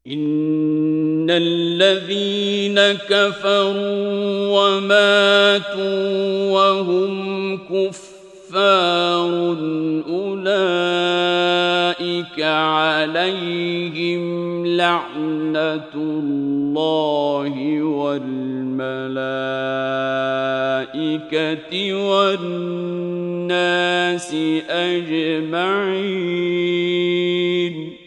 إن الذين كفروا وماتوا وهم كفار أولئك عليهم لعنة الله والملائكة والناس أجمعين